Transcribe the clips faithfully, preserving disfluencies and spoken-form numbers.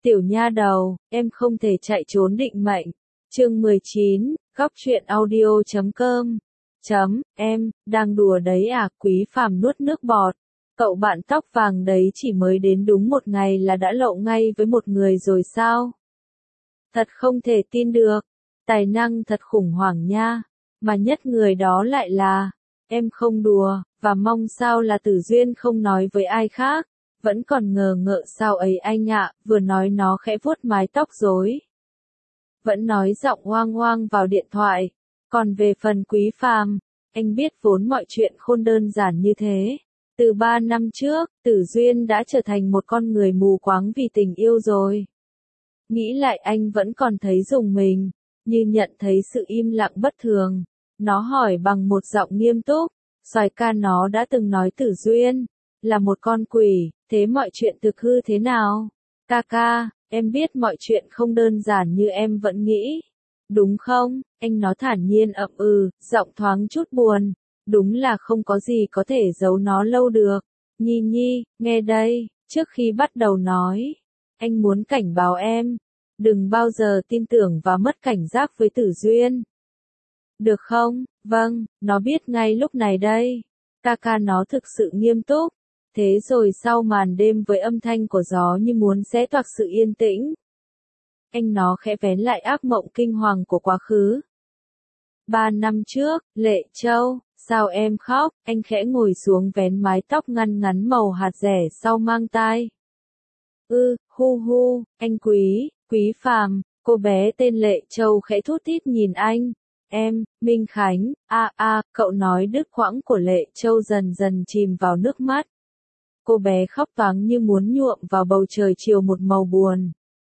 Tiểu nha đầu, em không thể chạy trốn định mệnh. Chương mười chín, góc truyện audio chấm com. Chấm, em, đang đùa đấy à, Quý Phàm nuốt nước bọt. Cậu bạn tóc vàng đấy chỉ mới đến đúng một ngày là đã lộ ngay với một người rồi sao? Thật không thể tin được. Tài năng thật khủng hoảng nha. Mà nhất người đó lại là, em không đùa, và mong sao là Tử Duyên không nói với ai khác. Vẫn còn ngờ ngợ sao ấy anh ạ, vừa nói nó khẽ vuốt mái tóc rối. Vẫn nói giọng oang oang vào điện thoại. Còn về phần Quý Phàm, anh biết vốn mọi chuyện không đơn giản như thế. Từ ba năm trước, Tử Duyên đã trở thành một con người mù quáng vì tình yêu rồi. Nghĩ lại anh vẫn còn thấy rùng mình, như nhận thấy sự im lặng bất thường. Nó hỏi bằng một giọng nghiêm túc, Soái ca nó đã từng nói Tử Duyên là một con quỷ, thế mọi chuyện thực hư thế nào? Ca ca, em biết mọi chuyện không đơn giản như em vẫn nghĩ. Đúng không? Anh nó thản nhiên ậm ừ, giọng thoáng chút buồn. Đúng là không có gì có thể giấu nó lâu được. Nhi Nhi, nghe đây, trước khi bắt đầu nói, anh muốn cảnh báo em. Đừng bao giờ tin tưởng và mất cảnh giác với Tử Duyên. Được không? Vâng, nó biết ngay lúc này đây. Ca ca nó thực sự nghiêm túc. Thế rồi sau màn đêm với âm thanh của gió như muốn xé toạc sự yên tĩnh, anh nó khẽ vén lại ác mộng kinh hoàng của quá khứ. Ba năm trước, Lệ Châu, sao em khóc? Anh khẽ ngồi xuống vén mái tóc ngăn ngắn màu hạt rẻ sau mang tai. Ư, hu hu, anh Quý, Quý Phàm, cô bé tên Lệ Châu khẽ thút thít nhìn anh. Em, Minh Khánh, a a, cậu nói đứt quãng của Lệ Châu dần dần chìm vào nước mắt. Cô bé khóc toáng như muốn nhuộm vào bầu trời chiều một màu buồn.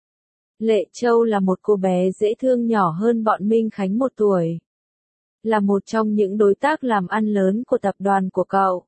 Lệ Châu là một cô bé dễ thương nhỏ hơn bọn Minh Khánh một tuổi. Là một trong những đối tác làm ăn lớn của tập đoàn của cậu.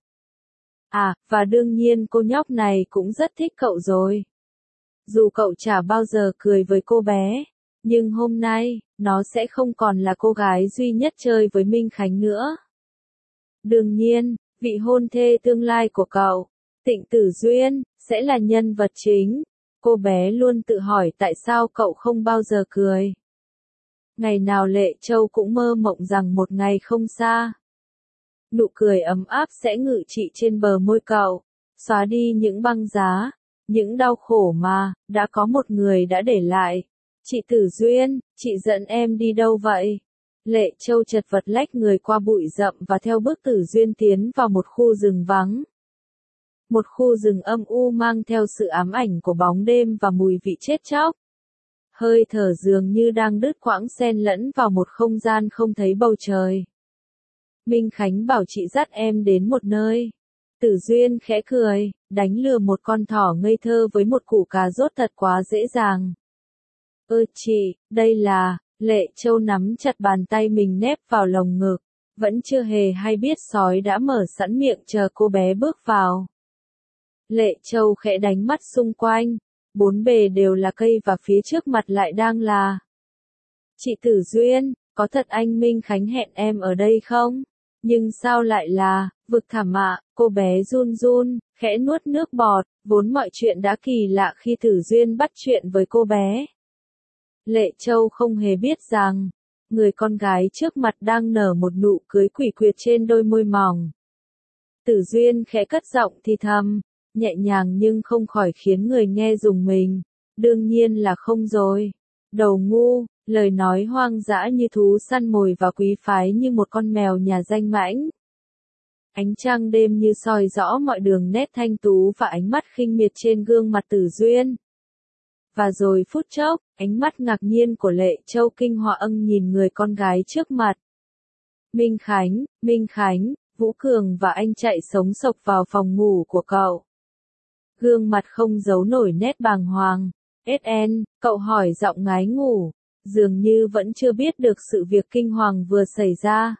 À, và đương nhiên cô nhóc này cũng rất thích cậu rồi. Dù cậu chả bao giờ cười với cô bé, nhưng hôm nay, nó sẽ không còn là cô gái duy nhất chơi với Minh Khánh nữa. Đương nhiên, vị hôn thê tương lai của cậu, Tịnh Tử Duyên, sẽ là nhân vật chính. Cô bé luôn tự hỏi tại sao cậu không bao giờ cười. Ngày nào Lệ Châu cũng mơ mộng rằng một ngày không xa, nụ cười ấm áp sẽ ngự trị trên bờ môi cậu, xóa đi những băng giá, những đau khổ mà, đã có một người đã để lại. Chị Tử Duyên, chị dẫn em đi đâu vậy? Lệ Châu chật vật lách người qua bụi rậm và theo bước Tử Duyên tiến vào một khu rừng vắng. Một khu rừng âm u mang theo sự ám ảnh của bóng đêm và mùi vị chết chóc. Hơi thở dường như đang đứt quãng xen lẫn vào một không gian không thấy bầu trời. Minh Khánh bảo chị dắt em đến một nơi. Tử Duyên khẽ cười, đánh lừa một con thỏ ngây thơ với một củ cà rốt thật quá dễ dàng. Ơ chị, đây là, Lệ Châu nắm chặt bàn tay mình nép vào lồng ngực, vẫn chưa hề hay biết sói đã mở sẵn miệng chờ cô bé bước vào. Lệ Châu khẽ đánh mắt xung quanh, bốn bề đều là cây và phía trước mặt lại đang là. Chị Tử Duyên, có thật anh Minh Khánh hẹn em ở đây không? Nhưng sao lại là, vực thẳm ạ, cô bé run run, khẽ nuốt nước bọt, vốn mọi chuyện đã kỳ lạ khi Tử Duyên bắt chuyện với cô bé. Lệ Châu không hề biết rằng, người con gái trước mặt đang nở một nụ cười quỷ quyệt trên đôi môi mỏng. Tử Duyên khẽ cất giọng thì thầm, nhẹ nhàng nhưng không khỏi khiến người nghe rùng mình. Đương nhiên là không rồi. Đầu ngu, lời nói hoang dã như thú săn mồi và quý phái như một con mèo nhà danh mãnh. Ánh trăng đêm như soi rõ mọi đường nét thanh tú và ánh mắt khinh miệt trên gương mặt Tử Duyên. Và rồi phút chốc, ánh mắt ngạc nhiên của Lệ Châu kinh họa âng nhìn người con gái trước mặt. Minh Khánh, Minh Khánh, Vũ Cường và anh chạy sống sộc vào phòng ngủ của cậu. Gương mặt không giấu nổi nét bàng hoàng. ét en, cậu hỏi giọng ngái ngủ, dường như vẫn chưa biết được sự việc kinh hoàng vừa xảy ra.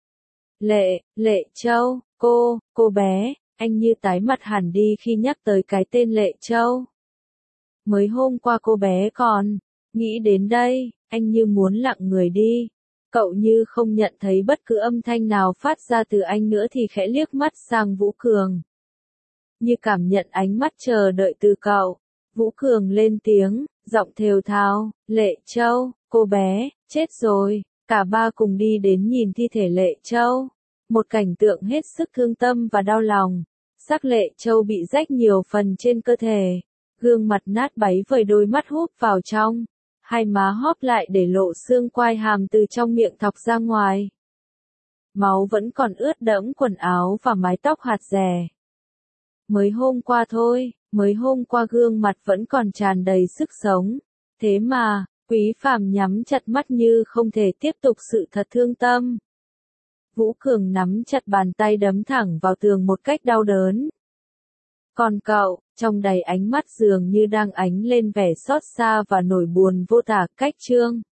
Lệ, Lệ Châu, cô, cô bé, anh như tái mặt hẳn đi khi nhắc tới cái tên Lệ Châu. Mới hôm qua cô bé còn, nghĩ đến đây, anh như muốn lặng người đi. Cậu như không nhận thấy bất cứ âm thanh nào phát ra từ anh nữa thì khẽ liếc mắt sang Vũ Cường. Như cảm nhận ánh mắt chờ đợi từ cậu. Vũ Cường lên tiếng, giọng thều thào, Lệ Châu, cô bé, chết rồi, cả ba cùng đi đến nhìn thi thể Lệ Châu. Một cảnh tượng hết sức thương tâm và đau lòng. Xác Lệ Châu bị rách nhiều phần trên cơ thể, gương mặt nát bấy với đôi mắt húp vào trong, hai má hóp lại để lộ xương quai hàm từ trong miệng thọc ra ngoài. Máu vẫn còn ướt đẫm quần áo và mái tóc hạt rẻ. Mới hôm qua thôi, mới hôm qua gương mặt vẫn còn tràn đầy sức sống. Thế mà, Quý Phàm nhắm chặt mắt như không thể tiếp tục sự thật thương tâm. Vũ Cường nắm chặt bàn tay đấm thẳng vào tường một cách đau đớn. Còn cậu, trong đầy ánh mắt dường như đang ánh lên vẻ xót xa và nỗi buồn vô tả. Cách chương